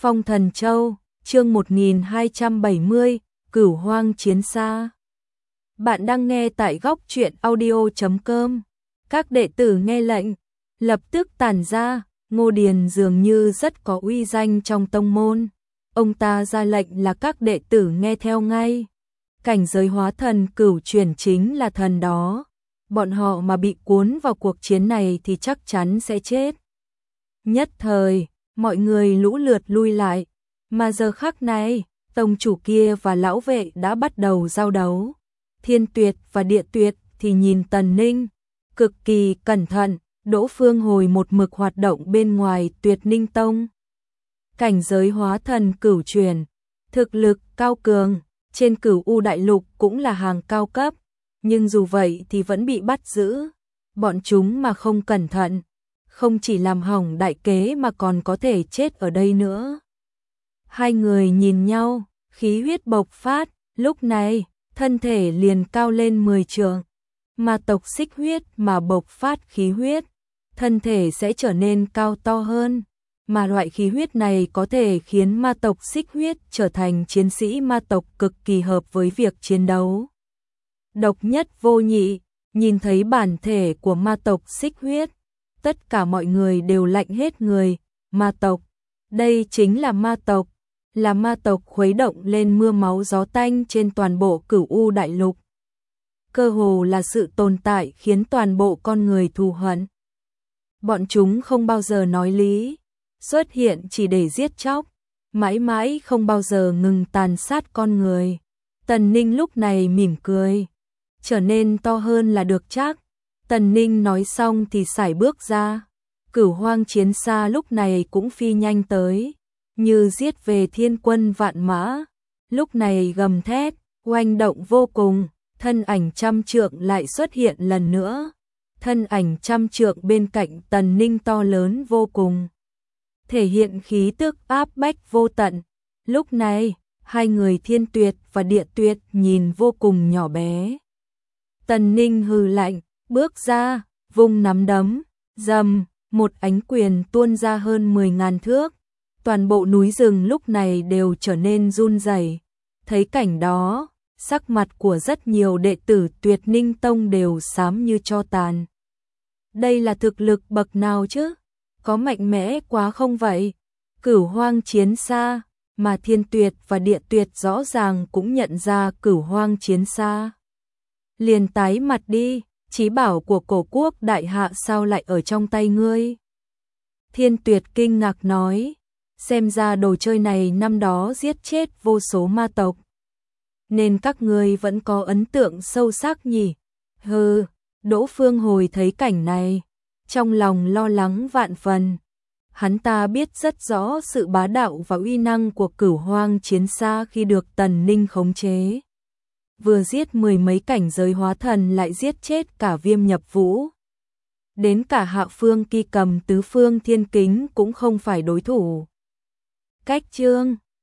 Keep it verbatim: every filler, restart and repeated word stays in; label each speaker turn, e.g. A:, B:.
A: Phong Thần Châu, chương một nghìn hai trăm bảy mươi, Cửu Hoang Chiến Xa. Bạn đang nghe tại góc truyện audio chấm com. Các đệ tử nghe lệnh, lập tức tản ra. Ngô Điền dường như rất có uy danh trong tông môn. Ông ta ra lệnh là các đệ tử nghe theo ngay. Cảnh giới hóa thần cửu chuyển chính là thần đó. Bọn họ mà bị cuốn vào cuộc chiến này thì chắc chắn sẽ chết. Nhất thời, mọi người lũ lượt lui lại. Mà giờ khắc này, tông chủ kia và lão vệ đã bắt đầu giao đấu. Thiên Tuyệt và Địa Tuyệt thì nhìn Tần Ninh, cực kỳ cẩn thận. Đỗ Phương Hồi một mực hoạt động bên ngoài Tuyệt Ninh Tông. Cảnh giới hóa thần cửu chuyển, thực lực cao cường, trên Cửu U Đại Lục cũng là hàng cao cấp, nhưng dù vậy thì vẫn bị bắt giữ. Bọn chúng mà không cẩn thận, không chỉ làm hỏng đại kế mà còn có thể chết ở đây nữa. Hai người nhìn nhau, khí huyết bộc phát, lúc này, thân thể liền cao lên mười trượng. Ma tộc xích huyết mà bộc phát khí huyết, thân thể sẽ trở nên cao to hơn, mà loại khí huyết này có thể khiến ma tộc xích huyết trở thành chiến sĩ ma tộc cực kỳ hợp với việc chiến đấu. Độc nhất vô nhị, nhìn thấy bản thể của ma tộc xích huyết, tất cả mọi người đều lạnh hết người. Ma tộc, đây chính là ma tộc, là ma tộc khuấy động lên mưa máu gió tanh trên toàn bộ Cửu U Đại Lục. Cơ hồ là sự tồn tại khiến toàn bộ con người thù hận. Bọn chúng không bao giờ nói lý, xuất hiện chỉ để giết chóc, mãi mãi không bao giờ ngừng tàn sát con người. Tần Ninh lúc này mỉm cười, trở nên to hơn là được chắc. Tần Ninh nói xong thì sải bước ra. Cửu Hoang Chiến Xa lúc này cũng phi nhanh tới, như giết về thiên quân vạn mã. Lúc này gầm thét, oanh động vô cùng, thân ảnh trăm trượng lại xuất hiện lần nữa. Thân ảnh trăm trượng bên cạnh Tần Ninh to lớn vô cùng, thể hiện khí tức áp bách vô tận. Lúc này, hai người Thiên Tuyệt và Địa Tuyệt nhìn vô cùng nhỏ bé. Tần Ninh hừ lạnh, bước ra, vung nắm đấm, dầm, một ánh quyền tuôn ra hơn mười ngàn thước. Toàn bộ núi rừng lúc này đều trở nên run rẩy. Thấy cảnh đó, sắc mặt của rất nhiều đệ tử Tuyệt Ninh Tông đều xám như tro tàn. Đây là thực lực bậc nào chứ? Có mạnh mẽ quá không vậy? Cửu Hoang Chiến Xa, mà Thiên Tuyệt và Địa Tuyệt rõ ràng cũng nhận ra Cửu Hoang Chiến Xa. Liền tái mặt đi, chí bảo của cổ quốc đại hạ sao lại ở trong tay ngươi? Thiên Tuyệt kinh ngạc nói, xem ra đồ chơi này năm đó giết chết vô số ma tộc, nên các ngươi vẫn có ấn tượng sâu sắc nhỉ? Hừ. Đỗ Phương Hồi thấy cảnh này, trong lòng lo lắng vạn phần. Hắn ta biết rất rõ sự bá đạo và uy năng của Cửu Hoang Chiến Xa khi được Tần Ninh khống chế. Vừa giết mười mấy cảnh giới hóa thần lại giết chết cả Viêm Nhập Vũ. Đến cả Hạ Phương Kỳ Cầm tứ phương thiên kính cũng không phải đối thủ. Cách chương